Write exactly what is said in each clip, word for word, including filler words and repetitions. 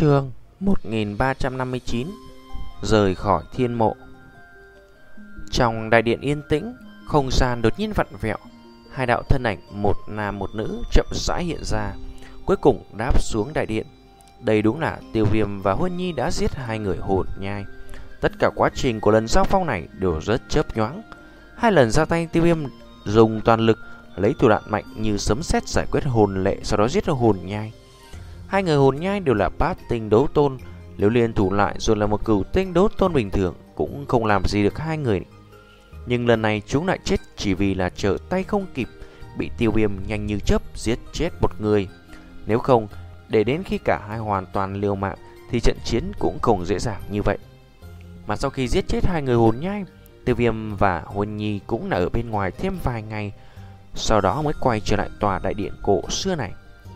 Chương một nghìn ba trăm năm mươi chín. Rời khỏi thiên mộ. Trong đại điện yên tĩnh, không gian đột nhiên vặn vẹo. Hai đạo thân ảnh, một nam một nữ chậm rãi hiện ra, cuối cùng đáp xuống đại điện. Đây đúng là Tiêu Viêm và Huân Nhi đã giết hai người hồn nhai. Tất cả quá trình của lần giao phong này đều rất chớp nhoáng. Hai lần ra tay, Tiêu Viêm dùng toàn lực, lấy thủ đoạn mạnh như sấm sét giải quyết hồn lệ, sau đó giết hồn nhai. Hai người hồn nhai đều là bát tinh đấu tôn, nếu liên thủ lại rồi là một cửu tinh đấu tôn bình thường cũng không làm gì được hai người. Nhưng lần này chúng lại chết chỉ vì là trở tay không kịp, bị Tiêu Viêm nhanh như chớp giết chết một người. Nếu không, để đến khi cả hai hoàn toàn liều mạng thì trận chiến cũng không dễ dàng như vậy. Mà sau khi giết chết hai người hồn nhai, Tiêu Viêm và Huân Nhi cũng đã ở bên ngoài thêm vài ngày, sau đó mới quay trở lại tòa đại điện cổ xưa này.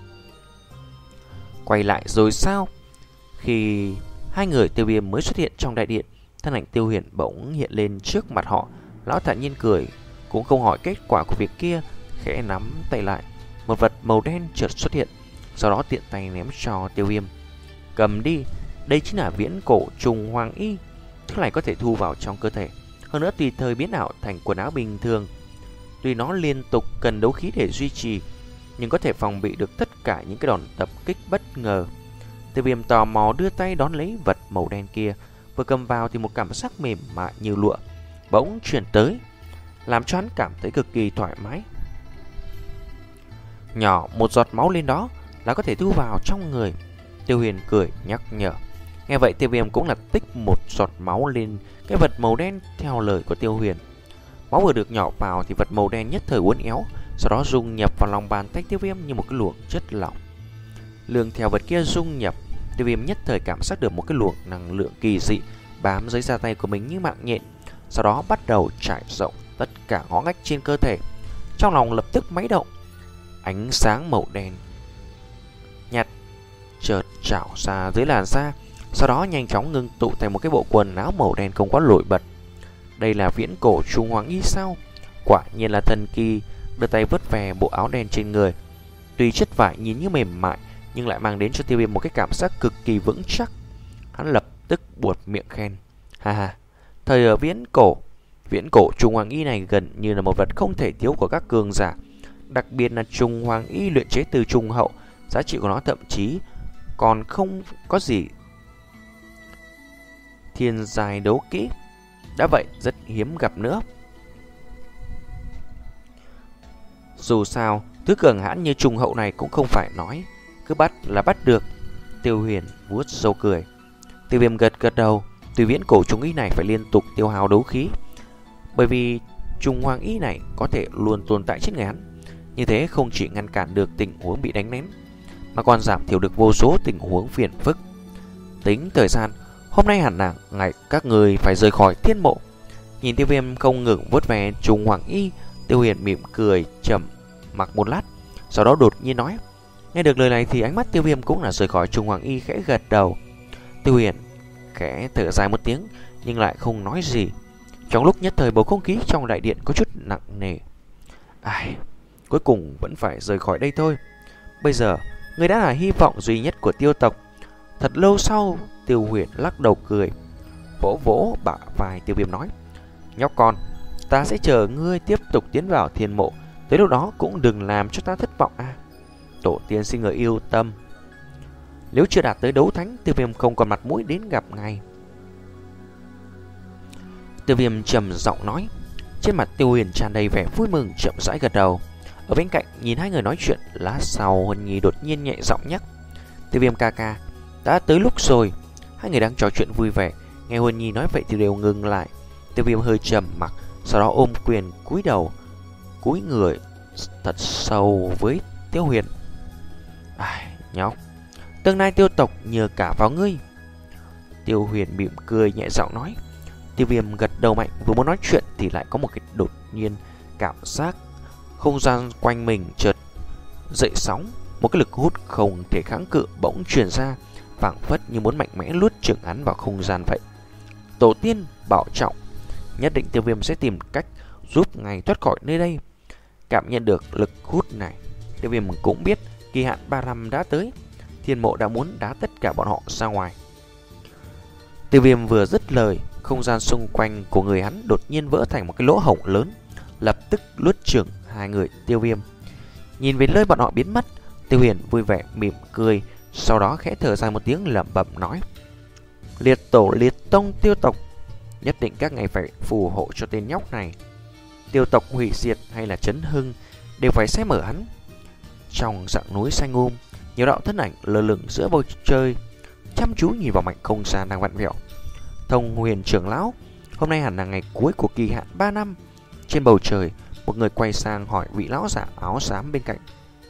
Quay lại rồi sao? Khi hai người Tiêu Viêm mới xuất hiện trong đại điện, thân ảnh Tiêu Huyền bỗng hiện lên trước mặt họ. Lão thản nhiên cười, cũng không hỏi kết quả của việc kia, khẽ nắm tay lại. Một vật màu đen chợt xuất hiện, sau đó tiện tay ném cho Tiêu Viêm. Cầm đi, đây chính là viễn cổ trùng hoàng y. Thứ này có thể thu vào trong cơ thể, hơn nữa tùy thời biến ảo thành quần áo bình thường. Tuy nó liên tục cần đấu khí để duy trì, nhưng có thể phòng bị được tất cả những cái đòn tập kích bất ngờ. Tiêu Viêm tò mò đưa tay đón lấy vật màu đen kia, vừa cầm vào thì một cảm giác mềm mại như lụa bỗng truyền tới, làm cho hắn cảm thấy cực kỳ thoải mái. Nhỏ một giọt máu lên đó là có thể thu vào trong người. Tiêu Huyền cười nhắc nhở. Nghe vậy Tiêu Viêm cũng là tích một giọt máu lên cái vật màu đen theo lời của Tiêu Huyền. Máu vừa được nhỏ vào thì vật màu đen nhất thời uốn éo, sau đó dung nhập vào lòng bàn tay Tiêu Viêm như một cái luồng chất lỏng. Lương theo vật kia dung nhập, Tiêu Viêm nhất thời cảm giác được một cái luồng năng lượng kỳ dị bám dưới da tay của mình như mạng nhện, sau đó bắt đầu trải rộng tất cả ngõ ngách trên cơ thể. Trong lòng lập tức máy động, ánh sáng màu đen nhạt chợt trào ra dưới làn da, sau đó nhanh chóng ngưng tụ thành một cái bộ quần áo màu đen không quá nổi bật. Đây là viễn cổ trùng hoàng y sao? Quả nhiên là thần kỳ. Đưa tay vớt về bộ áo đen trên người, tuy chất vải nhìn như mềm mại nhưng lại mang đến cho Tiêu Viêm một cái cảm giác cực kỳ vững chắc. Hắn lập tức buột miệng khen. Ha ha, thời ở viễn cổ, viễn cổ trùng hoàng y này gần như là một vật không thể thiếu của các cường giả. Đặc biệt là trùng hoàng y luyện chế từ trùng hậu, giá trị của nó thậm chí còn không có gì thiên giai đấu kỹ. Đã vậy rất hiếm gặp nữa. Dù sao, thứ cường hãn như trùng hậu này cũng không phải nói cứ bắt là bắt được. Tiêu Huyền vuốt râu cười. Tiêu Viêm gật gật đầu. Tuy viễn cổ trùng y này phải liên tục tiêu hao đấu khí, bởi vì trùng hoàng y này có thể luôn tồn tại trên người hắn. Như thế không chỉ ngăn cản được tình huống bị đánh nén, mà còn giảm thiểu được vô số tình huống phiền phức. Tính thời gian, hôm nay hẳn là ngày các người phải rời khỏi thiên mộ. Nhìn Tiêu Viêm không ngừng vuốt về trùng hoàng y, Tiêu Huyền mỉm cười trầm mặc một lát, sau đó đột nhiên nói. Nghe được lời này thì ánh mắt Tiêu Viêm cũng là rời khỏi trùng hoàng y, khẽ gật đầu. Tiêu Huyền khẽ thở dài một tiếng nhưng lại không nói gì. Trong lúc nhất thời bầu không khí trong đại điện có chút nặng nề. Ai, cuối cùng vẫn phải rời khỏi đây thôi. Bây giờ người đã là hy vọng duy nhất của Tiêu tộc. Thật lâu sau, Tiêu Huyền lắc đầu cười, vỗ vỗ bả vai Tiêu Viêm nói. Nhóc con, ta sẽ chờ ngươi tiếp tục tiến vào thiên mộ. Tới lúc đó cũng đừng làm cho ta thất vọng à. Tổ tiên xin người yêu tâm. Nếu chưa đạt tới đấu thánh, Tiêu Viêm không còn mặt mũi đến gặp ngài. Tiêu Viêm trầm giọng nói. Trên mặt Tiêu Huyền tràn đầy vẻ vui mừng, chậm rãi gật đầu. Ở bên cạnh nhìn hai người nói chuyện, lát sau Huân Nhi đột nhiên nhẹ giọng nhắc. Tiêu Viêm ca ca, đã tới lúc rồi. Hai người đang trò chuyện vui vẻ, nghe Huân Nhi nói vậy thì đều ngừng lại. Tiêu Viêm hơi trầm mặc, sau đó ôm quyền cúi đầu, cúi người thật sâu với Tiêu Huyền. Ai, nhóc, tương lai Tiêu tộc nhờ cả vào ngươi. Tiêu Huyền mỉm cười nhẹ giọng nói. Tiêu Viêm gật đầu mạnh, vừa muốn nói chuyện thì lại có một cái đột nhiên cảm giác không gian quanh mình chợt dậy sóng. Một cái lực hút không thể kháng cự bỗng truyền ra, phảng phất như muốn mạnh mẽ luốt chửng hắn vào không gian vậy. Tổ tiên bảo trọng, nhất định Tiêu Viêm sẽ tìm cách giúp ngài thoát khỏi nơi đây. Cảm nhận được lực hút này, Tiêu Viêm cũng biết kỳ hạn ba năm đã tới. Thiên Mộ đã muốn đá tất cả bọn họ ra ngoài. Tiêu Viêm vừa dứt lời, không gian xung quanh của người hắn đột nhiên vỡ thành một cái lỗ hổng lớn, lập tức nuốt chửng hai người Tiêu Viêm. Nhìn về nơi bọn họ biến mất, Tiêu Huyền vui vẻ mỉm cười, sau đó khẽ thở dài một tiếng lẩm bẩm nói: Liệt tổ liệt tông Tiêu tộc, nhất định các ngài phải phù hộ cho tên nhóc này. Tiêu tộc hủy diệt hay là chấn hưng đều phải xem ở hắn. Trong dãy núi xanh um, nhiều đạo thân ảnh lơ lửng giữa bầu trời, chăm chú nhìn vào mảnh không gian đang vặn vẹo. Thông Huyền trưởng lão, hôm nay hẳn là ngày cuối của kỳ hạn ba năm. Trên bầu trời, một người quay sang hỏi vị lão giả áo xám bên cạnh.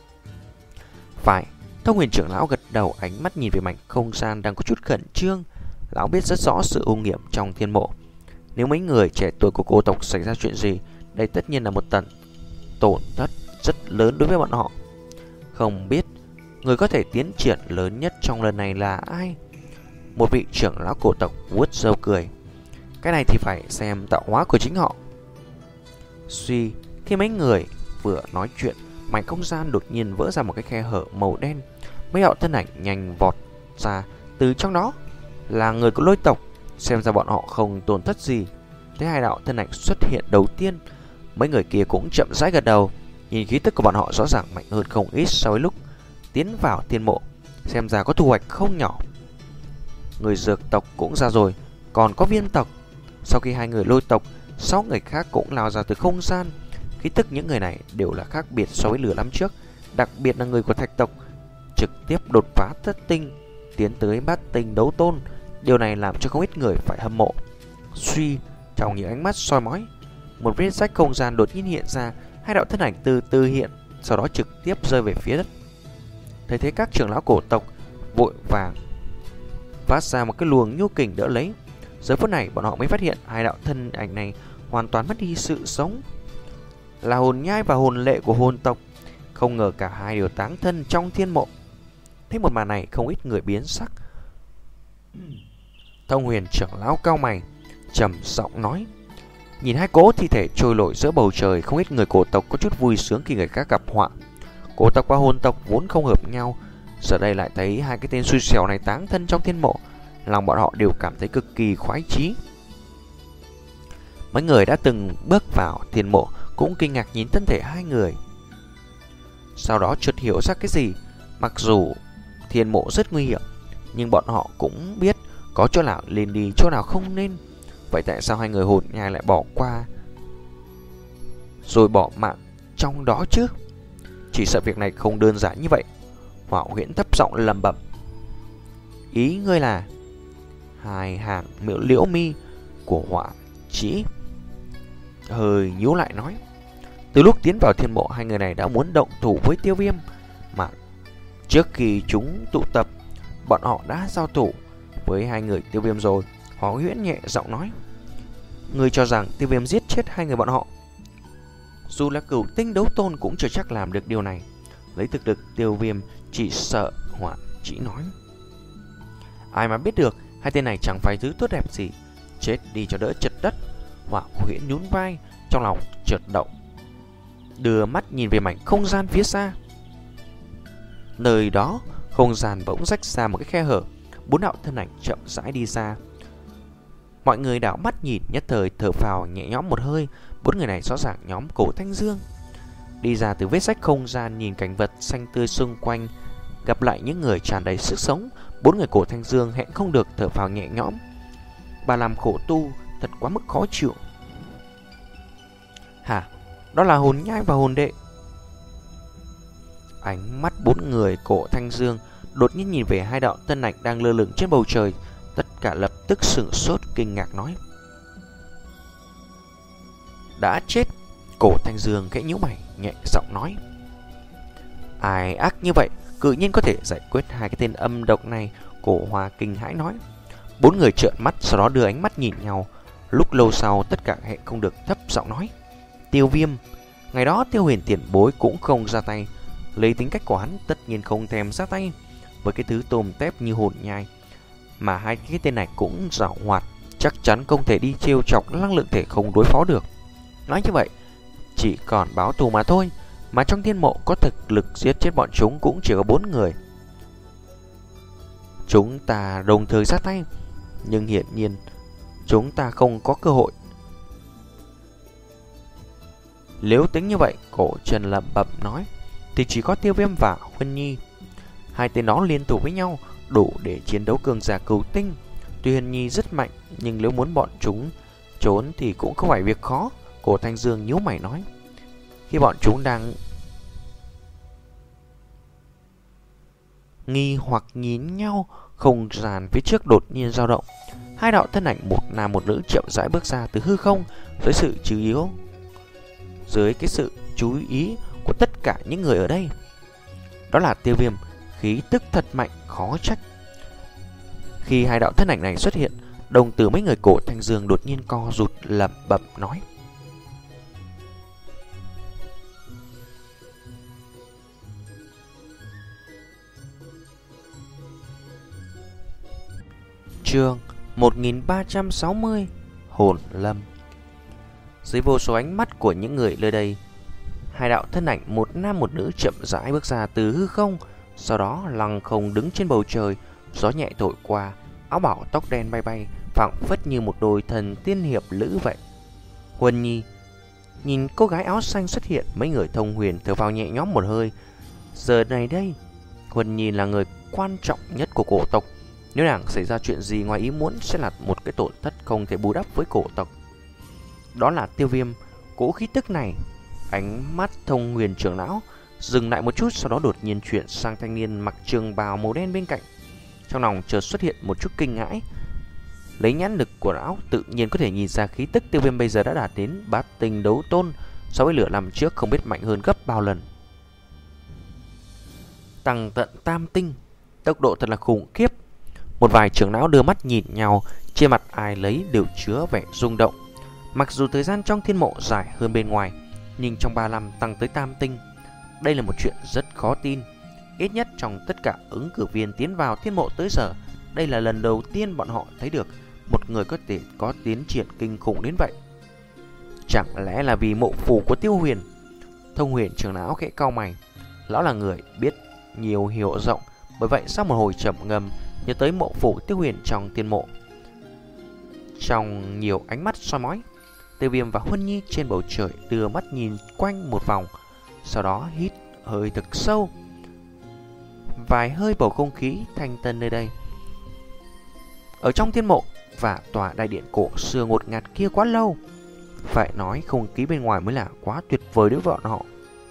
Phải, Thông Huyền trưởng lão gật đầu, ánh mắt nhìn về mảnh không gian đang có chút khẩn trương. Lão biết rất rõ sự ô nhiễm trong thiên mộ. Nếu mấy người trẻ tuổi của cô tộc xảy ra chuyện gì, đây tất nhiên là một tận tổn thất rất lớn đối với bọn họ. Không biết người có thể tiến triển lớn nhất trong lần này là ai? Một vị trưởng lão cổ tộc vuốt râu cười. Cái này thì phải xem tạo hóa của chính họ. Suy, khi mấy người vừa nói chuyện, mảnh không gian đột nhiên vỡ ra một cái khe hở màu đen. Mấy đạo thân ảnh nhanh vọt ra từ trong đó, là người của Lôi tộc. Xem ra bọn họ không tổn thất gì. Thấy hai đạo thân ảnh xuất hiện đầu tiên, mấy người kia cũng chậm rãi gật đầu. Nhìn khí tức của bọn họ rõ ràng mạnh hơn không ít so với lúc tiến vào thiên mộ, xem ra có thu hoạch không nhỏ. Người dược tộc cũng ra rồi, còn có viên tộc. Sau khi hai người Lôi tộc, sáu người khác cũng lao ra từ không gian. Khí tức những người này đều là khác biệt so với lửa năm trước, đặc biệt là người của Thạch tộc trực tiếp đột phá thất tinh, tiến tới bát tinh đấu tôn. Điều này làm cho không ít người phải hâm mộ. Suy, trong những ánh mắt soi mói, một vết rách không gian đột nhiên hiện ra. Hai đạo thân ảnh từ từ hiện, sau đó trực tiếp rơi về phía đất. Thấy thế các trưởng lão cổ tộc vội vàng phát ra một cái luồng nhu kình đỡ lấy. Giờ phút này bọn họ mới phát hiện hai đạo thân ảnh này hoàn toàn mất đi sự sống, là hồn nhai và hồn lệ của hồn tộc. Không ngờ cả hai đều táng thân trong thiên mộ. Thấy một màn này không ít người biến sắc. Thông Huyền trưởng lão cao mày, trầm giọng nói: Nhìn hai cỗ thi thể trôi nổi giữa bầu trời, không ít người cổ tộc có chút vui sướng khi người khác gặp họa. Cổ tộc và hồn tộc vốn không hợp nhau, giờ đây lại thấy hai cái tên xui xẻo này táng thân trong thiên mộ, lòng bọn họ đều cảm thấy cực kỳ khoái chí. Mấy người đã từng bước vào thiên mộ cũng kinh ngạc nhìn thân thể hai người, sau đó chợt hiểu ra cái gì. Mặc dù thiên mộ rất nguy hiểm, nhưng bọn họ cũng biết có chỗ nào nên đi, chỗ nào không nên. Vậy tại sao hai người hồn nhai lại bỏ qua rồi bỏ mạng trong đó chứ? Chỉ sợ việc này không đơn giản như vậy. Hỏa Huyễn thấp giọng lẩm bẩm: Ý ngươi là hai hàng miễu liễu mi của hỏa chỉ hơi nhíu lại nói: Từ lúc tiến vào thiên mộ, hai người này đã muốn động thủ với Tiêu Viêm, mà trước khi chúng tụ tập, bọn họ đã giao thủ với hai người Tiêu Viêm rồi. Hỏa Huyễn nhẹ giọng nói: Ngươi cho rằng Tiêu Viêm giết chết hai người bọn họ? Dù là cửu tinh đấu tôn cũng chưa chắc làm được điều này. Lấy thực lực Tiêu Viêm, chỉ sợ Hỏa chỉ nói. Ai mà biết được, hai tên này chẳng phải thứ tốt đẹp gì. Chết đi cho đỡ chật đất. Hỏa Huyễn nhún vai, trong lòng chợt động, đưa mắt nhìn về mảnh không gian phía xa. Nơi đó, không gian bỗng rách ra một cái khe hở. Bốn đạo thân ảnh chậm rãi đi ra. Mọi người đảo mắt nhìn, nhất thời thở phào nhẹ nhõm một hơi. Bốn người này rõ ràng nhóm Cổ Thanh Dương. Đi ra từ vết rách không gian, nhìn cảnh vật xanh tươi xung quanh, gặp lại những người tràn đầy sức sống, bốn người Cổ Thanh Dương hẹn không được thở phào nhẹ nhõm. Bà làm khổ tu thật quá mức khó chịu. Hả? Đó là hồn nhai và hồn đệ. Ánh mắt bốn người Cổ Thanh Dương đột nhiên nhìn về hai đạo thân ảnh đang lơ lửng trên bầu trời. Tất cả lập tức sửng sốt kinh ngạc nói: Đã chết. Cổ Thanh Dương khẽ nhíu mày, nhẹ giọng nói: Ai ác như vậy, cự nhiên có thể giải quyết hai cái tên âm độc này? Cổ Hoa kinh hãi nói. Bốn người trợn mắt, sau đó đưa ánh mắt nhìn nhau. Lúc lâu sau, tất cả hẹn không được thấp giọng nói: Tiêu Viêm. Ngày đó Tiêu Huyền tiền bối cũng không ra tay. Lấy tính cách của hắn, tất nhiên không thèm ra tay với cái thứ tôm tép như hồn nhai. Mà hai cái tên này cũng giảo hoạt, chắc chắn không thể đi trêu chọc năng lượng thể không đối phó được. Nói như vậy, chỉ còn báo thù mà thôi. Mà trong thiên mộ có thực lực giết chết bọn chúng cũng chỉ có bốn người. chúng ta đồng thời ra tay, nhưng hiển nhiên chúng ta không có cơ hội. Nếu tính như vậy, Cổ Trần lẩm bẩm nói, thì chỉ có Tiêu Viêm và Huân Nhi. Hai tên đó liên thủ với nhau đủ để chiến đấu cường giả cửu tinh. Tuy Huân Nhi rất mạnh, nhưng nếu muốn bọn chúng trốn thì cũng không phải việc khó. Cổ Thanh Dương nhíu mày nói. Khi bọn chúng đang nghi hoặc nhìn nhau, không gian phía trước đột nhiên dao động. Hai đạo thân ảnh, một nam một nữ, chậm rãi bước ra từ hư không dưới sự chú ý dưới cái sự chú ý của tất cả những người ở đây. Đó là Tiêu Viêm, khí tức thật mạnh, khó trách. Khi hai đạo thân ảnh này xuất hiện, đồng tử mấy người Cổ Thanh Dương đột nhiên co rụt, lẩm bẩm nói. Chương một nghìn ba trăm sáu mươi Hồn Lâm. Dưới vô số ánh mắt của những người nơi đây, hai đạo thân ảnh, một nam một nữ, chậm rãi bước ra từ hư không, sau đó lăng không đứng trên bầu trời. Gió nhẹ thổi qua, áo bào tóc đen bay bay, phảng phất như một đôi thần tiên hiệp lữ vậy. Huân Nhi nhìn cô gái áo xanh xuất hiện, mấy người Thông Huyền thở vào nhẹ nhõm một hơi. Giờ này đây, Huân Nhi là người quan trọng nhất của cổ tộc. Nếu nàng xảy ra chuyện gì ngoài ý muốn, sẽ là một cái tổn thất không thể bù đắp với cổ tộc. Đó là Tiêu Viêm. Cỗ khí tức này, ánh mắt Thông Huyền trưởng lão dừng lại một chút, sau đó đột nhiên chuyển sang thanh niên mặc trường bào màu đen bên cạnh. Trong lòng chợt xuất hiện một chút kinh ngãi. Lấy nhãn lực của lão, tự nhiên có thể nhìn ra khí tức Tiêu Viêm bây giờ đã đạt đến bát tinh đấu tôn, so với lửa năm trước không biết mạnh hơn gấp bao lần. Tăng tận tam tinh, tốc độ thật là khủng khiếp. Một vài trưởng lão đưa mắt nhìn nhau, trên mặt ai lấy đều chứa vẻ rung động. Mặc dù thời gian trong thiên mộ dài hơn bên ngoài, nhưng trong ba năm tăng tới tam tinh, đây là một chuyện rất khó tin. Ít nhất trong tất cả ứng cử viên tiến vào thiên mộ tới giờ, đây là lần đầu tiên bọn họ thấy được một người có thể có tiến triển kinh khủng đến vậy. Chẳng lẽ là vì mộ phù của Tiêu Huyền? Thông Huyền trưởng lão khẽ cau mày. Lão là người biết nhiều hiểu rộng, bởi vậy sau một hồi trầm ngâm, nhớ tới mộ phù Tiêu Huyền trong thiên mộ. Trong nhiều ánh mắt soi mói, Tiêu Viêm và Huân Nhi trên bầu trời đưa mắt nhìn quanh một vòng, sau đó hít hơi thật sâu. Vài hơi bầu không khí thanh tân nơi đây. Ở trong thiên mộ và tòa đại điện cổ xưa ngột ngạt kia quá lâu, phải nói không khí bên ngoài mới là quá tuyệt vời đối với bọn họ.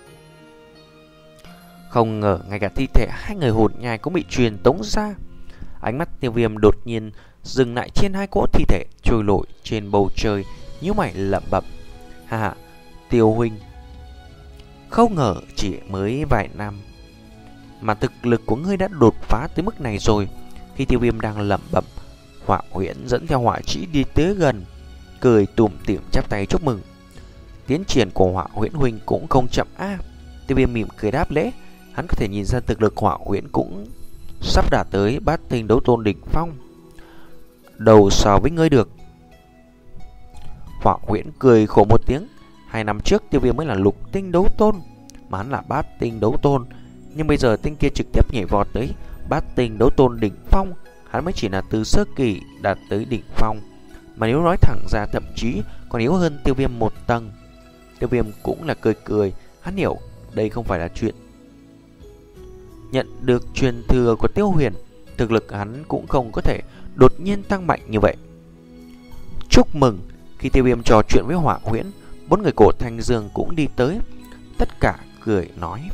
Không ngờ ngay cả thi thể hai người hồn nhai cũng bị truyền tống ra. Ánh mắt Tiêu Viêm đột nhiên dừng lại trên hai cỗ thi thể trôi nổi trên bầu trời, nhíu mày lẩm bẩm. Ha ha, Tiêu huynh, không ngờ chỉ mới vài năm mà thực lực của ngươi đã đột phá tới mức này rồi. Khi Tiêu Viêm đang lẩm bẩm, Hỏa Huyễn dẫn theo Hỏa Trĩ đi tới gần, cười tủm tỉm chắp tay chúc mừng. Tiến triển của Hỏa Huyễn huynh cũng không chậm a. À, Tiêu Viêm mỉm cười đáp lễ. Hắn có thể nhìn ra thực lực Hỏa Huyễn cũng sắp đạt tới bát tinh đấu tôn đỉnh phong, đầu so với ngươi được. Hỏa Huyễn cười khổ một tiếng. Hai năm trước Tiêu Viêm mới là lục tinh đấu tôn, mà hắn là bát tinh đấu tôn. Nhưng bây giờ tên kia trực tiếp nhảy vọt tới bát tinh đấu tôn đỉnh phong, hắn mới chỉ là từ sơ kỳ đạt tới đỉnh phong. Mà nếu nói thẳng ra, thậm chí còn yếu hơn Tiêu Viêm một tầng. Tiêu Viêm cũng là cười cười. Hắn hiểu đây không phải là chuyện nhận được truyền thừa của Tiêu Huyền, thực lực hắn cũng không có thể đột nhiên tăng mạnh như vậy. Chúc mừng. Khi Tiêu Viêm trò chuyện với Hỏa Huyễn, bốn người Cổ Thanh Dương cũng đi tới, tất cả cười nói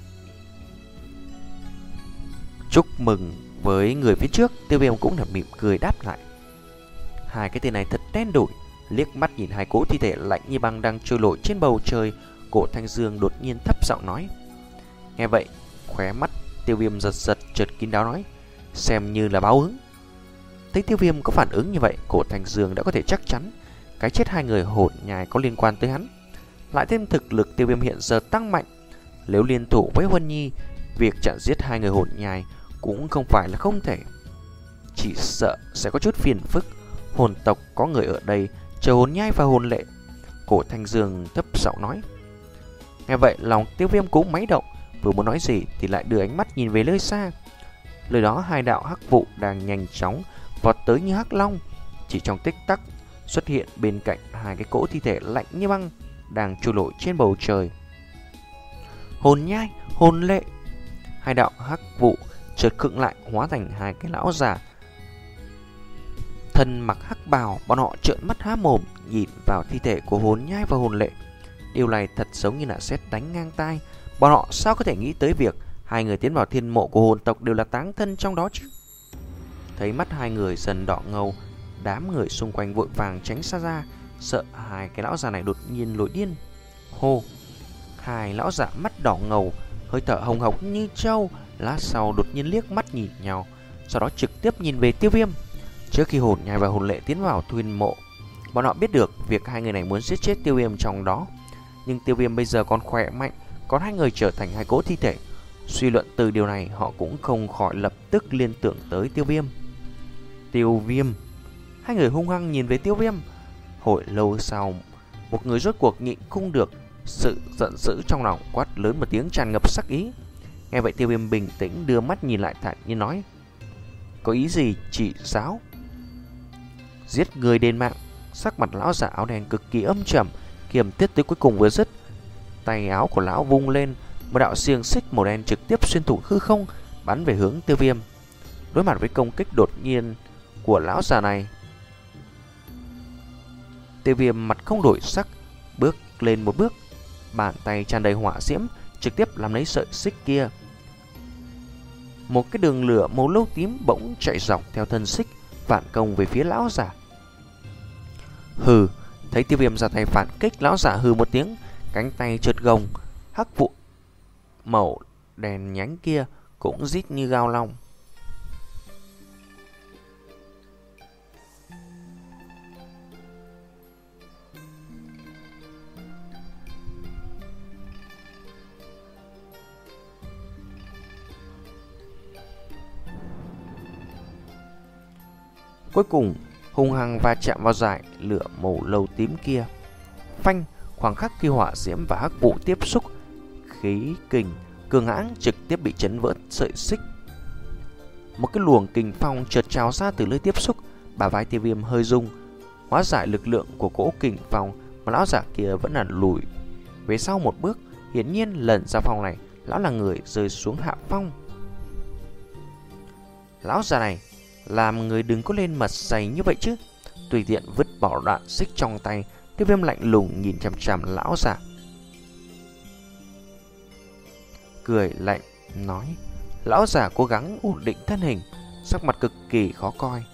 chúc mừng với người phía trước. Tiêu Viêm cũng là mỉm cười đáp lại. Hai cái tên này thật đen đủi. Liếc mắt nhìn hai cỗ thi thể lạnh như băng đang trôi nổi trên bầu trời, Cổ Thanh Dương đột nhiên thấp giọng nói. Nghe vậy, khóe mắt Tiêu Viêm giật giật, chợt kín đáo nói, xem như là báo ứng. Thấy Tiêu Viêm có phản ứng như vậy, Cổ Thanh Dương đã có thể chắc chắn cái chết hai người hồn nhai có liên quan tới hắn. Lại thêm thực lực Tiêu Viêm hiện giờ tăng mạnh, nếu liên thủ với Huân Nhi, việc chặn giết hai người hồn nhai cũng không phải là không thể. Chỉ sợ sẽ có chút phiền phức. Hồn tộc có người ở đây chờ hồn nhai và hồn lệ. Cổ Thanh Dương thấp giọng nói. Nghe vậy lòng Tiêu Viêm cũng máy động, vừa muốn nói gì thì lại đưa ánh mắt nhìn về nơi xa. Lời đó hai đạo hắc vụ đang nhanh chóng vọt tới như hắc long, chỉ trong tích tắc xuất hiện bên cạnh hai cái cỗ thi thể lạnh như băng đang trôi nổi trên bầu trời. Hồn nhai, hồn lệ. Hai đạo hắc vụ chợt khựng lại, hóa thành hai cái lão già thân mặc hắc bào. Bọn họ trợn mắt há mồm nhìn vào thi thể của hồn nhai và hồn lệ. Điều này thật giống như là sét đánh ngang tai. Bọn họ sao có thể nghĩ tới việc hai người tiến vào thiên mộ của hồn tộc đều là táng thân trong đó chứ? Thấy mắt hai người dần đỏ ngầu, đám người xung quanh vội vàng tránh xa ra, sợ hai cái lão già này đột nhiên nổi điên. Hô! Hai lão già mắt đỏ ngầu, hơi thở hồng hộc như trâu, lát sau đột nhiên liếc mắt nhìn nhau, sau đó trực tiếp nhìn về Tiêu Viêm. Trước khi hồn nhai và hồn lệ tiến vào thiên mộ, bọn họ biết được việc hai người này muốn giết chết Tiêu Viêm trong đó. Nhưng Tiêu Viêm bây giờ còn khỏe mạnh, còn hai người trở thành hai cỗ thi thể. Suy luận từ điều này, họ cũng không khỏi lập tức liên tưởng tới Tiêu Viêm. Tiêu Viêm! Hai người hung hăng nhìn về Tiêu Viêm. Hồi lâu sau, một người rốt cuộc nhịn không được sự giận dữ trong lòng, quát lớn một tiếng tràn ngập sắc ý. Nghe vậy Tiêu Viêm bình tĩnh đưa mắt nhìn lại thản nhiên nói: có ý gì chỉ giáo? Giết người đền mạng. Sắc mặt lão giả áo đen cực kỳ âm trầm, kiềm tiết tới cuối cùng vừa dứt, tay áo của lão vung lên, một đạo xiềng xích màu đen trực tiếp xuyên thủng hư không, bắn về hướng Tiêu Viêm. Đối mặt với công kích đột nhiên của lão già này, Tiêu Viêm mặt không đổi sắc, bước lên một bước, bàn tay tràn đầy hỏa diễm trực tiếp làm lấy sợi xích kia. Một cái đường lửa màu nâu tím bỗng chạy dọc theo thân xích, phản công về phía lão giả. Hừ! Thấy Tiêu Viêm ra tay phản kích, lão giả hừ một tiếng, cánh tay trượt gồng, hắc vụ màu đèn nhánh kia cũng rít như gao long. Cuối cùng hung hăng va chạm vào dải lửa màu nâu tím kia. Phanh! Khoảng khắc khi hỏa diễm và hắc vụ tiếp xúc, khí kình cường hãn trực tiếp bị chấn vỡ sợi xích. Một cái luồng kình phong chợt trào ra từ nơi tiếp xúc, bả vai Tiêu Viêm hơi rung, hóa giải lực lượng của cỗ kình phong, mà lão giả kia vẫn là lùi về sau một bước. Hiển nhiên lần ra phong này, lão là người rơi xuống hạ phong. Lão già này làm người đừng có lên mặt dày như vậy chứ. Tùy tiện vứt bỏ đoạn xích trong tay, Tiêu Viêm lạnh lùng nhìn chằm chằm lão giả, cười lạnh nói: lão giả cố gắng ổn định thân hình, sắc mặt cực kỳ khó coi.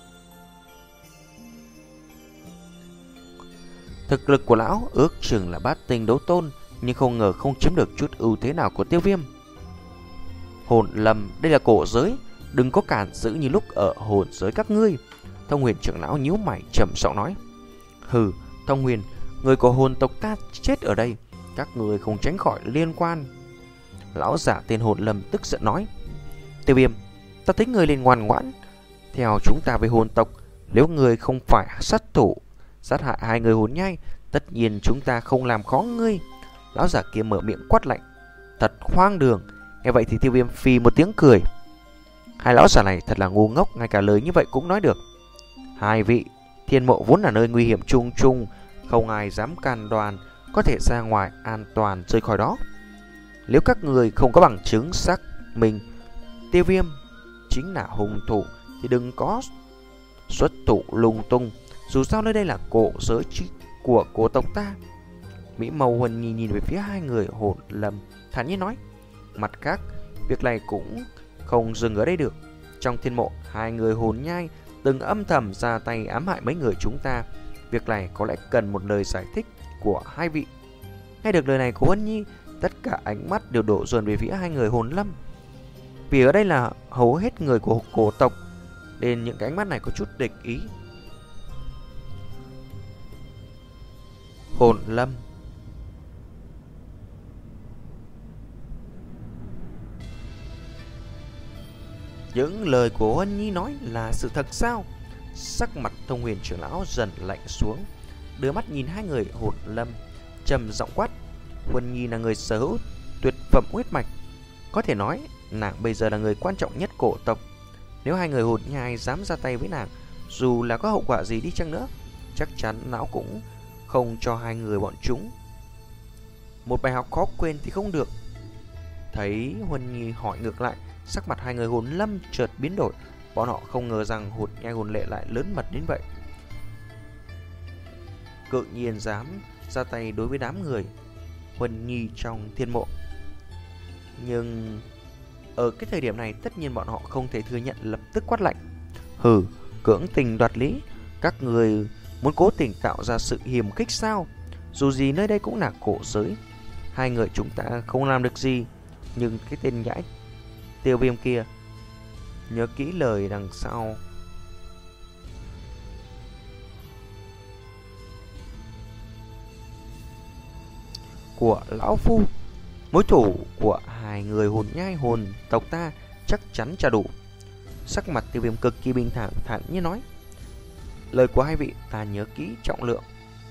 Thực lực của lão ước chừng là bát tinh đấu tôn, nhưng không ngờ không chiếm được chút ưu thế nào của Tiêu Viêm. Hồn lầm, đây là cổ giới, đừng có cản giữ như lúc ở hồn giới các ngươi. Thông Huyền trưởng lão nhíu mày trầm giọng nói: hừ, Thông Huyền, người của hồn tộc ta chết ở đây, các người không tránh khỏi liên quan. Lão giả tên Hồn Lâm tức giận nói: Tiêu Viêm, ta thấy người lên ngoan ngoãn theo chúng ta về hồn tộc. Nếu người không phải sát thủ sát hại hai người hồn nhai, tất nhiên chúng ta không làm khó ngươi. Lão giả kia mở miệng quát lạnh: thật hoang đường. Nghe vậy thì Tiêu Viêm phì một tiếng cười: hai lão giả này thật là ngu ngốc, ngay cả lời như vậy cũng nói được. Hai vị, thiên mộ vốn là nơi nguy hiểm chung chung, không ai dám can đoan có thể ra ngoài an toàn rời khỏi đó. Nếu các người không có bằng chứng xác minh Tiêu Viêm chính là hung thủ thì đừng có xuất thủ lung tung. Dù sao nơi đây là cổ giới của cổ tộc ta. Mỹ Mâu Huân nhìn nhìn về phía hai người Hồn Lâm, thản nhiên nói: mặt khác, việc này cũng không dừng ở đây được. Trong thiên mộ, hai người hồn nhai từng âm thầm ra tay ám hại mấy người chúng ta. Việc này có lẽ cần một lời giải thích của hai vị. Nghe được lời này của Huân Nhi, tất cả ánh mắt đều đổ dồn về phía hai người Hồn Lâm. Vì ở đây là hầu hết người của cổ tộc, nên những cái ánh mắt này có chút địch ý. Hồn Lâm, những lời của Huân Nhi nói là sự thật sao? Sắc mặt Thông Huyền trưởng lão dần lạnh xuống, đưa mắt nhìn hai người Hồn Lâm, trầm giọng quát: Huân Nhi là người sở hữu tuyệt phẩm huyết mạch, có thể nói nàng bây giờ là người quan trọng nhất cổ tộc. Nếu hai người hồn nhai dám ra tay với nàng, dù là có hậu quả gì đi chăng nữa, chắc chắn lão cũng không cho hai người bọn chúng một bài học khó quên thì không được. Thấy Huân Nhi hỏi ngược lại, sắc mặt hai người hồn lâm chợt biến đổi. Bọn họ không ngờ rằng hồn nhai hồn lệ lại lớn mật đến vậy, cự nhiên dám ra tay đối với đám người Huân Nhi trong thiên mộ. Nhưng ở cái thời điểm này, tất nhiên bọn họ không thể thừa nhận, lập tức quát lạnh: hừ, cưỡng tình đoạt lý, các người muốn cố tình tạo ra sự hiềm khích sao? Dù gì nơi đây cũng là cổ giới, hai người chúng ta không làm được gì. Nhưng cái tên nhãi Tiêu Viêm kia, nhớ kỹ lời đằng sau của lão phu, mối thủ của hai người hồn nhai hồn tộc ta chắc chắn trả đủ. Sắc mặt Tiêu Viêm cực kỳ bình thản, thản như nói: lời của hai vị ta nhớ kỹ trọng lượng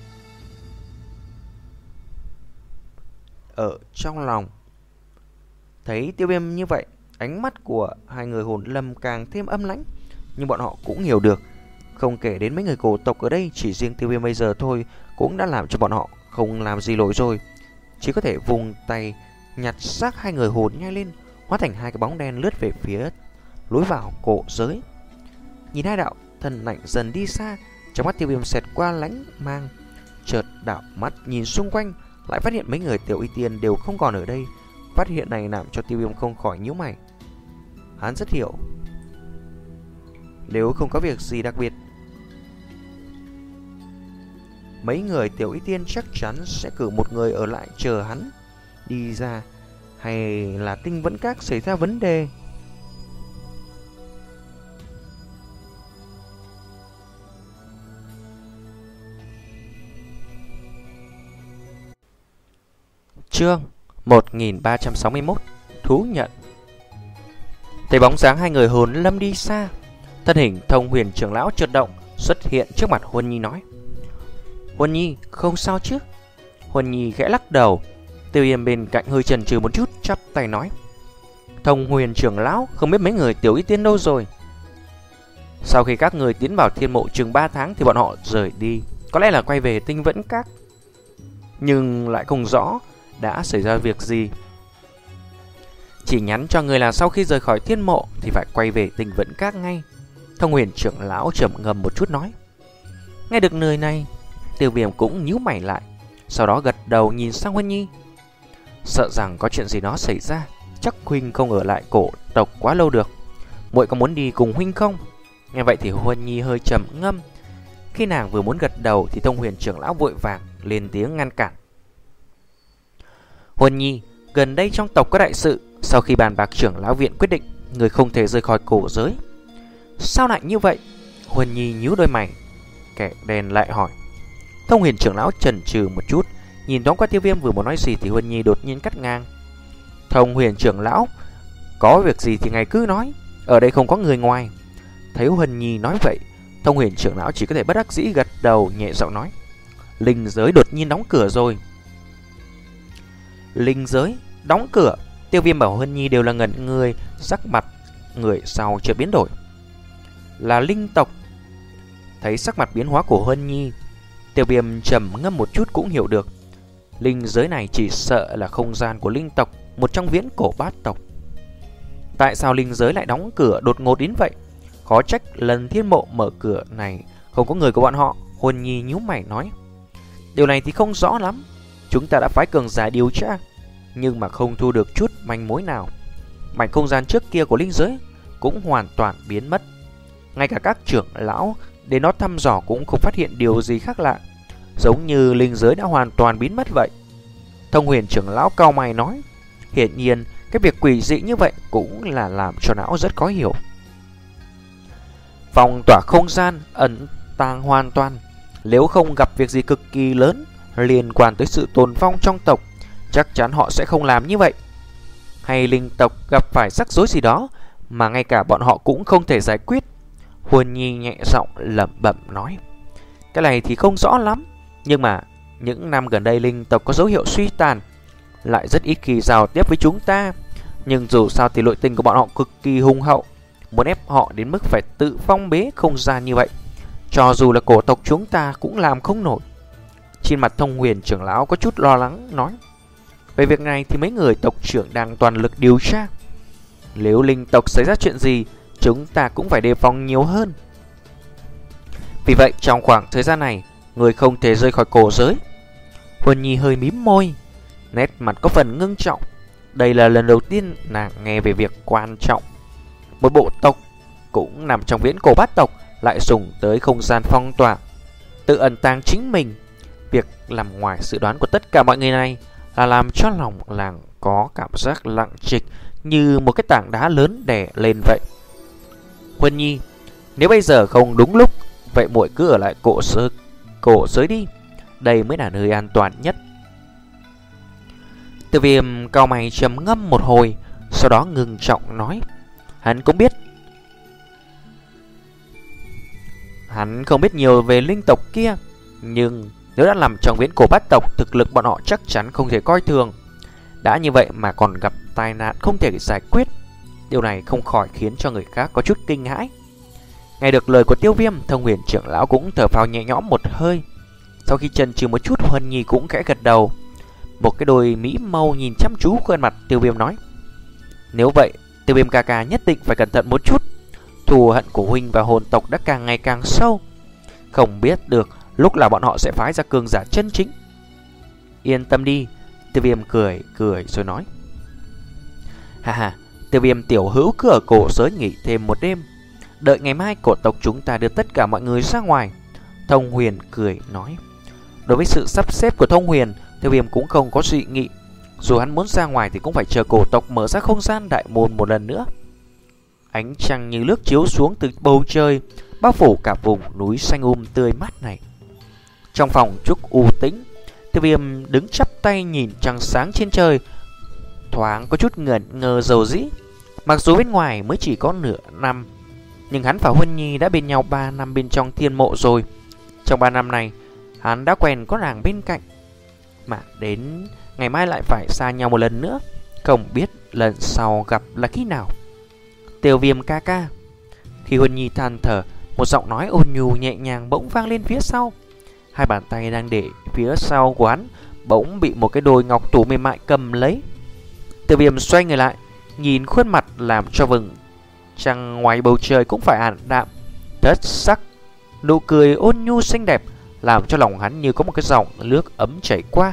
ở trong lòng. Thấy Tiêu Viêm như vậy, ánh mắt của hai người hồn lâm càng thêm âm lãnh. Nhưng bọn họ cũng hiểu được, không kể đến mấy người cổ tộc ở đây, chỉ riêng Tiêu Viêm bây giờ thôi cũng đã làm cho bọn họ không làm gì nổi rồi. Chỉ có thể vùng tay nhặt xác hai người hồn nhai lên, hóa thành hai cái bóng đen lướt về phía lối vào cổ giới. Nhìn hai đạo thân ảnh dần đi xa, trong mắt Tiêu Viêm xẹt qua lánh mang, chợt đảo mắt nhìn xung quanh, lại phát hiện mấy người Tiểu Y Tiên đều không còn ở đây. Phát hiện này làm cho Tiêu Viêm không khỏi nhíu mày. Hắn rất hiểu, nếu không có việc gì đặc biệt, mấy người Tiểu Y Tiên chắc chắn sẽ cử một người ở lại chờ hắn đi ra, hay là Tinh Vẫn Các xảy ra vấn đề. Chương một nghìn ba trăm sáu mươi mốt, thú nhận. Thấy bóng dáng hai người hồn lâm đi xa, thân hình Thông Huyền trưởng lão chợt động, xuất hiện trước mặt Huân Nhi nói: Huân Nhi, không sao chứ? Huân Nhi khẽ lắc đầu. Tiêu Viêm bên cạnh hơi chần chừ một chút, chắp tay nói: Thông Huyền trưởng lão, không biết mấy người Tiểu Y Tiên đâu rồi? Sau khi các người tiến vào thiên mộ chừng ba tháng thì bọn họ rời đi, có lẽ là quay về Tinh Vẫn Các, nhưng lại không rõ đã xảy ra việc gì. Chỉ nhắn cho người là sau khi rời khỏi thiên mộ thì phải quay về Tinh Vẫn Các ngay. Thông Huyền trưởng lão trầm ngâm một chút nói. Nghe được lời này, Tiêu Viêm cũng nhíu mày lại, sau đó gật đầu nhìn sang Huân Nhi. Sợ rằng có chuyện gì đó xảy ra, chắc huynh không ở lại cổ tộc quá lâu được. Muội có muốn đi cùng huynh không? Nghe vậy thì Huân Nhi hơi trầm ngâm. Khi nàng vừa muốn gật đầu thì Thông Huyền trưởng lão vội vàng lên tiếng ngăn cản. Huân Nhi, gần đây trong tộc có đại sự, sau khi bàn bạc trưởng lão viện quyết định người không thể rời khỏi cổ giới. Sao lại như vậy? Huân Nhi nhíu đôi mày, kẻ đen lại hỏi. Thông Huyền trưởng lão chần chừ một chút, nhìn thoáng qua Tiêu Viêm vừa muốn nói gì thì Huân Nhi đột nhiên cắt ngang. Thông Huyền trưởng lão, có việc gì thì ngài cứ nói, ở đây không có người ngoài. Thấy Huân Nhi nói vậy, Thông Huyền trưởng lão chỉ có thể bất đắc dĩ gật đầu, nhẹ giọng nói: Linh giới đột nhiên đóng cửa rồi. Linh giới đóng cửa? Tiêu Viêm bảo Huân Nhi đều là ngẩn người, sắc mặt người sau chợt biến đổi. Là linh tộc? Thấy sắc mặt biến hóa của Huân Nhi, Tiêu Viêm trầm ngâm một chút cũng hiểu được. Linh giới này chỉ sợ là không gian của linh tộc, một trong viễn cổ bát tộc. Tại sao linh giới lại đóng cửa đột ngột đến vậy? Khó trách lần thiên mộ mở cửa này không có người của bọn họ. Huân Nhi nhíu mày nói. Điều này thì không rõ lắm. Chúng ta đã phái cường giả điều tra, nhưng mà không thu được chút manh mối nào. Mảnh không gian trước kia của linh giới cũng hoàn toàn biến mất. Ngay cả các trưởng lão đến đó thăm dò cũng không phát hiện điều gì khác lạ, giống như linh giới đã hoàn toàn biến mất vậy. Thông Huyền trưởng lão cau mày nói. Hiển nhiên cái việc quỷ dị như vậy cũng là làm cho não rất khó hiểu. Phong tỏa không gian ẩn tàng hoàn toàn, nếu không gặp việc gì cực kỳ lớn liên quan tới sự tồn vong trong tộc, chắc chắn họ sẽ không làm như vậy. Hay linh tộc gặp phải rắc rối gì đó mà ngay cả bọn họ cũng không thể giải quyết? Huân Nhi nhẹ giọng lẩm bẩm nói. Cái này thì không rõ lắm, nhưng mà những năm gần đây linh tộc có dấu hiệu suy tàn, lại rất ít khi giao tiếp với chúng ta. Nhưng dù sao thì nội tình của bọn họ cực kỳ hùng hậu, muốn ép họ đến mức phải tự phong bế không gian như vậy. Cho dù là cổ tộc chúng ta cũng làm không nổi. Trên mặt Thông Huyền trưởng lão có chút lo lắng nói: về việc này thì mấy người tộc trưởng đang toàn lực điều tra. Nếu linh tộc xảy ra chuyện gì, chúng ta cũng phải đề phòng nhiều hơn. Vì vậy trong khoảng thời gian này, người không thể rời khỏi cổ giới. Huân Nhi hơi mím môi, nét mặt có phần ngưng trọng. Đây là lần đầu tiên nàng nghe về việc quan trọng một bộ tộc cũng nằm trong viễn cổ bát tộc lại dùng tới không gian phong tỏa, tự ẩn tàng chính mình. Việc làm ngoài dự đoán của tất cả mọi người này là làm cho lòng làng có cảm giác lặng trịch, như một cái tảng đá lớn đè lên vậy. Huân Nhi, nếu bây giờ không đúng lúc, vậy muội cứ ở lại cổ giới, cổ giới đi. Đây mới là nơi an toàn nhất. Tiêu Viêm cau mày trầm ngâm một hồi, sau đó ngừng trọng nói: Hắn cũng biết Hắn không biết nhiều về linh tộc kia, nhưng nếu đã nằm trong viễn cổ bát tộc, thực lực bọn họ chắc chắn không thể coi thường. Đã như vậy mà còn gặp tai nạn không thể giải quyết, điều này không khỏi khiến cho người khác có chút kinh hãi. Nghe được lời của Tiêu Viêm, Thông Huyền trưởng lão cũng thở phào nhẹ nhõm một hơi. Sau khi chần chừ một chút, Huân Nhi cũng khẽ gật đầu. Một cái đôi mỹ mâu nhìn chăm chú khuôn mặt Tiêu Viêm nói: Nếu vậy, Tiêu Viêm ca ca nhất định phải cẩn thận một chút. Thù hận của huynh và hồn tộc đã càng ngày càng sâu, không biết được lúc là bọn họ sẽ phái ra cường giả chân chính. Yên tâm đi, Tiêu Viêm cười cười rồi nói: Ha ha, Tiêu Viêm tiểu hữu cứ ở cổ giới nghỉ thêm một đêm, đợi ngày mai cổ tộc chúng ta đưa tất cả mọi người ra ngoài. Thông Huyền cười nói. Đối với sự sắp xếp của Thông Huyền, Tiêu Viêm cũng không có dị nghị. Dù hắn muốn ra ngoài thì cũng phải chờ cổ tộc mở ra không gian đại môn một lần nữa. Ánh trăng như nước chiếu xuống từ bầu trời, bao phủ cả vùng núi xanh um tươi mát này. Trong phòng trúc u tĩnh, Tiêu Viêm đứng chắp tay nhìn trăng sáng trên trời, thoáng có chút ngẩn ngơ dầu dĩ. Mặc dù bên ngoài mới chỉ có nửa năm, nhưng hắn và Huân Nhi đã bên nhau ba năm bên trong thiên mộ rồi. Trong ba năm này, hắn đã quen có nàng bên cạnh, mà đến ngày mai lại phải xa nhau một lần nữa, không biết lần sau gặp là khi nào. Tiêu Viêm ca ca. Khi Huân Nhi than thở, một giọng nói ôn nhu nhẹ nhàng bỗng vang lên phía sau. Hai bàn tay đang để phía sau của hắn bỗng bị một cái đôi ngọc thủ mềm mại cầm lấy. Tiêu Viêm xoay người lại, nhìn khuôn mặt làm cho vầng trăng ngoài bầu trời cũng phải ảm đạm, thất sắc. Nụ cười ôn nhu xinh đẹp làm cho lòng hắn như có một cái dòng nước ấm chảy qua.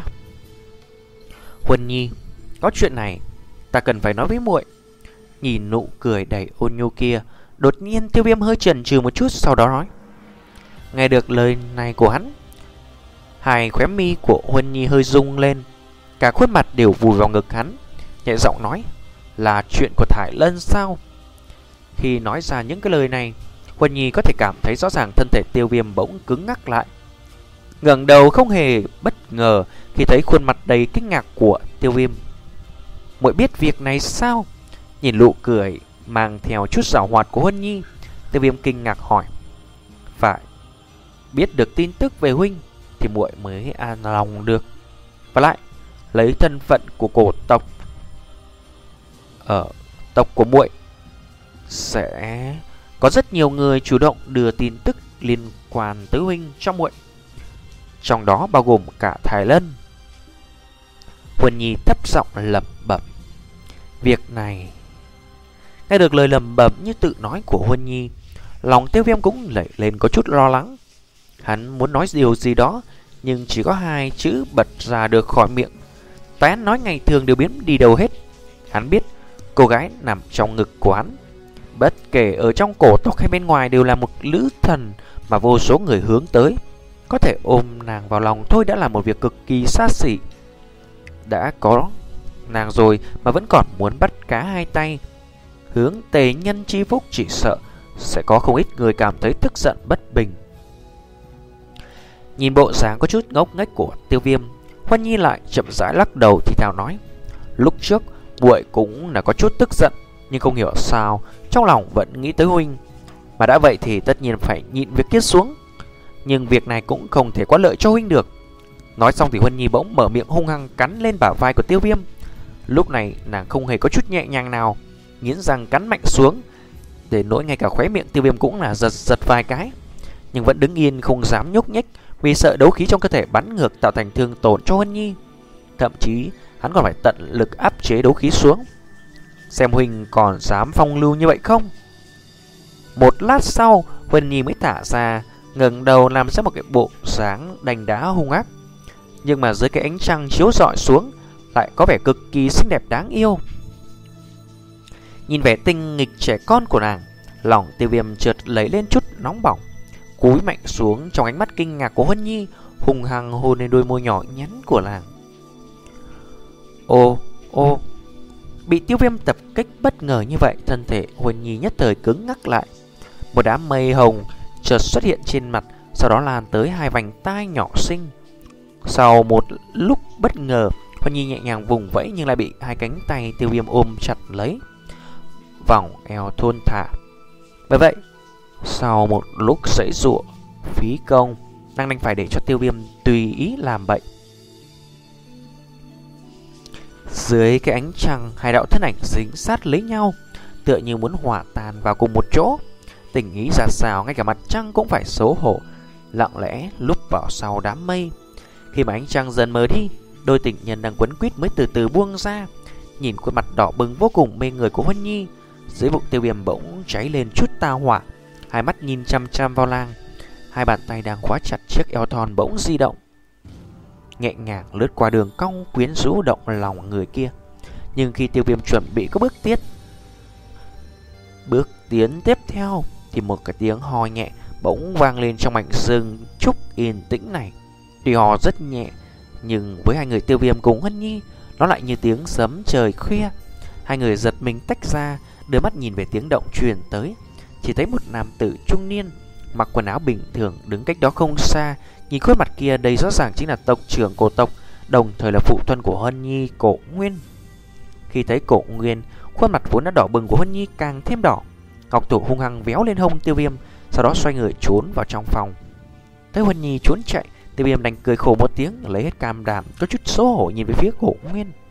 Huân Nhi, có chuyện này ta cần phải nói với muội. Nhìn nụ cười đầy ôn nhu kia, đột nhiên Tiêu Viêm hơi chần chừ một chút, sau đó nói. Nghe được lời này của hắn, hai khóe mi của Huân Nhi hơi rung lên, cả khuôn mặt đều vùi vào ngực hắn, nhẹ giọng nói. Là chuyện của Thải Lân sao? Khi nói ra những cái lời này, Huân Nhi có thể cảm thấy rõ ràng thân thể Tiêu Viêm bỗng cứng ngắc lại. Ngẩng đầu không hề bất ngờ khi thấy khuôn mặt đầy kinh ngạc của Tiêu Viêm. Muội biết việc này sao? Nhìn nụ cười mang theo chút giảo hoạt của Huân Nhi, Tiêu Viêm kinh ngạc hỏi. Phải, biết được tin tức về huynh thì muội mới an lòng được. Và lại, lấy thân phận của cổ tộc ở tộc của muội, sẽ có rất nhiều người chủ động đưa tin tức liên quan tới huynh cho muội, trong đó bao gồm cả Thái Lân. Huân Nhi thấp giọng lẩm bẩm. Việc này, nghe được lời lẩm bẩm như tự nói của Huân Nhi, lòng Tiêu Viêm cũng lẩy lên có chút lo lắng. Hắn muốn nói điều gì đó, nhưng chỉ có hai chữ bật ra được khỏi miệng. Tán nói ngày thường đều biến đi đâu hết. Hắn biết cô gái nằm trong ngực của hắn, bất kể ở trong cổ tộc hay bên ngoài, đều là một nữ thần mà vô số người hướng tới. Có thể ôm nàng vào lòng thôi đã là một việc cực kỳ xa xỉ. Đã có nàng rồi mà vẫn còn muốn bắt cá hai tay hướng tề nhân chi phúc, chỉ sợ sẽ có không ít người cảm thấy tức giận bất bình. Nhìn bộ dáng có chút ngốc nghếch của Tiêu Viêm, Huân Nhi lại chậm rãi lắc đầu thì thào nói. Lúc trước muội cũng là có chút tức giận, nhưng không hiểu sao trong lòng vẫn nghĩ tới huynh. Mà đã vậy thì tất nhiên phải nhịn việc kia xuống, nhưng việc này cũng không thể có lợi cho huynh được. Nói xong thì Huân Nhi bỗng mở miệng hung hăng cắn lên bả vai của Tiêu Viêm. Lúc này nàng không hề có chút nhẹ nhàng nào, nghiến răng cắn mạnh xuống. Đến nỗi ngay cả khóe miệng Tiêu Viêm cũng là giật giật vài cái, nhưng vẫn đứng yên không dám nhúc nhích, vì sợ đấu khí trong cơ thể bắn ngược tạo thành thương tổn cho Huân Nhi. Thậm chí hắn còn phải tận lực áp chế đấu khí xuống. Xem huynh còn dám phong lưu như vậy không? Một lát sau, Huân Nhi mới thả ra, ngẩng đầu làm ra một cái bộ dáng đành đá hung ác. Nhưng mà dưới cái ánh trăng chiếu rọi xuống, lại có vẻ cực kỳ xinh đẹp đáng yêu. Nhìn vẻ tinh nghịch trẻ con của nàng, lòng Tiêu Viêm chợt lấy lên chút nóng bỏng, cúi mạnh xuống trong ánh mắt kinh ngạc của Huân Nhi, hung hăng hôn lên đôi môi nhỏ nhắn của nàng. Ô, ô, bị Tiêu Viêm tập kích bất ngờ như vậy, thân thể Huân Nhi nhất thời cứng ngắc lại. Một đám mây hồng chợt xuất hiện trên mặt, sau đó lan tới hai vành tai nhỏ xinh. Sau một lúc bất ngờ, Huân Nhi nhẹ nhàng vùng vẫy nhưng lại bị hai cánh tay Tiêu Viêm ôm chặt lấy, vòng eo thon thả. Bởi vậy, sau một lúc giãy giụa phí công, nàng đành phải để cho Tiêu Viêm tùy ý làm bậy. Dưới cái ánh trăng, hai đạo thân ảnh dính sát lấy nhau, tựa như muốn hòa tan vào cùng một chỗ. Tình ý ra sao, ngay cả mặt trăng cũng phải xấu hổ, lặng lẽ lúp vào sau đám mây. Khi mà ánh trăng dần mờ đi, đôi tình nhân đang quấn quýt mới từ từ buông ra. Nhìn khuôn mặt đỏ bừng vô cùng mê người của Huân Nhi, dưới bụng Tiêu Viêm bỗng cháy lên chút tà hỏa, hai mắt nhìn chăm chăm vào nàng. Hai bàn tay đang khóa chặt chiếc eo thon bỗng di động, nhẹ nhàng lướt qua đường cong quyến rũ động lòng người kia. Nhưng khi Tiêu Viêm chuẩn bị có bước tiết Bước tiến tiếp theo, thì một cái tiếng ho nhẹ bỗng vang lên trong mảnh rừng trúc yên tĩnh này. Tuy ho rất nhẹ, nhưng với hai người Tiêu Viêm cùng Huân Nhi, nó lại như tiếng sấm trời khuya. Hai người giật mình tách ra, đưa mắt nhìn về tiếng động truyền tới. Chỉ thấy một nam tử trung niên, mặc quần áo bình thường, đứng cách đó không xa. Nhìn khuôn mặt kia đây rõ ràng chính là tộc trưởng cổ tộc, đồng thời là phụ thân của Huân Nhi, Cổ Nguyên. Khi thấy Cổ Nguyên, khuôn mặt vốn đã đỏ bừng của Huân Nhi càng thêm đỏ. Ngọc thủ hung hăng véo lên hông Tiêu Viêm, sau đó xoay người trốn vào trong phòng. Thấy Huân Nhi trốn chạy, Tiêu Viêm đành cười khổ một tiếng, lấy hết cam đảm, có chút xấu hổ nhìn về phía Cổ Nguyên.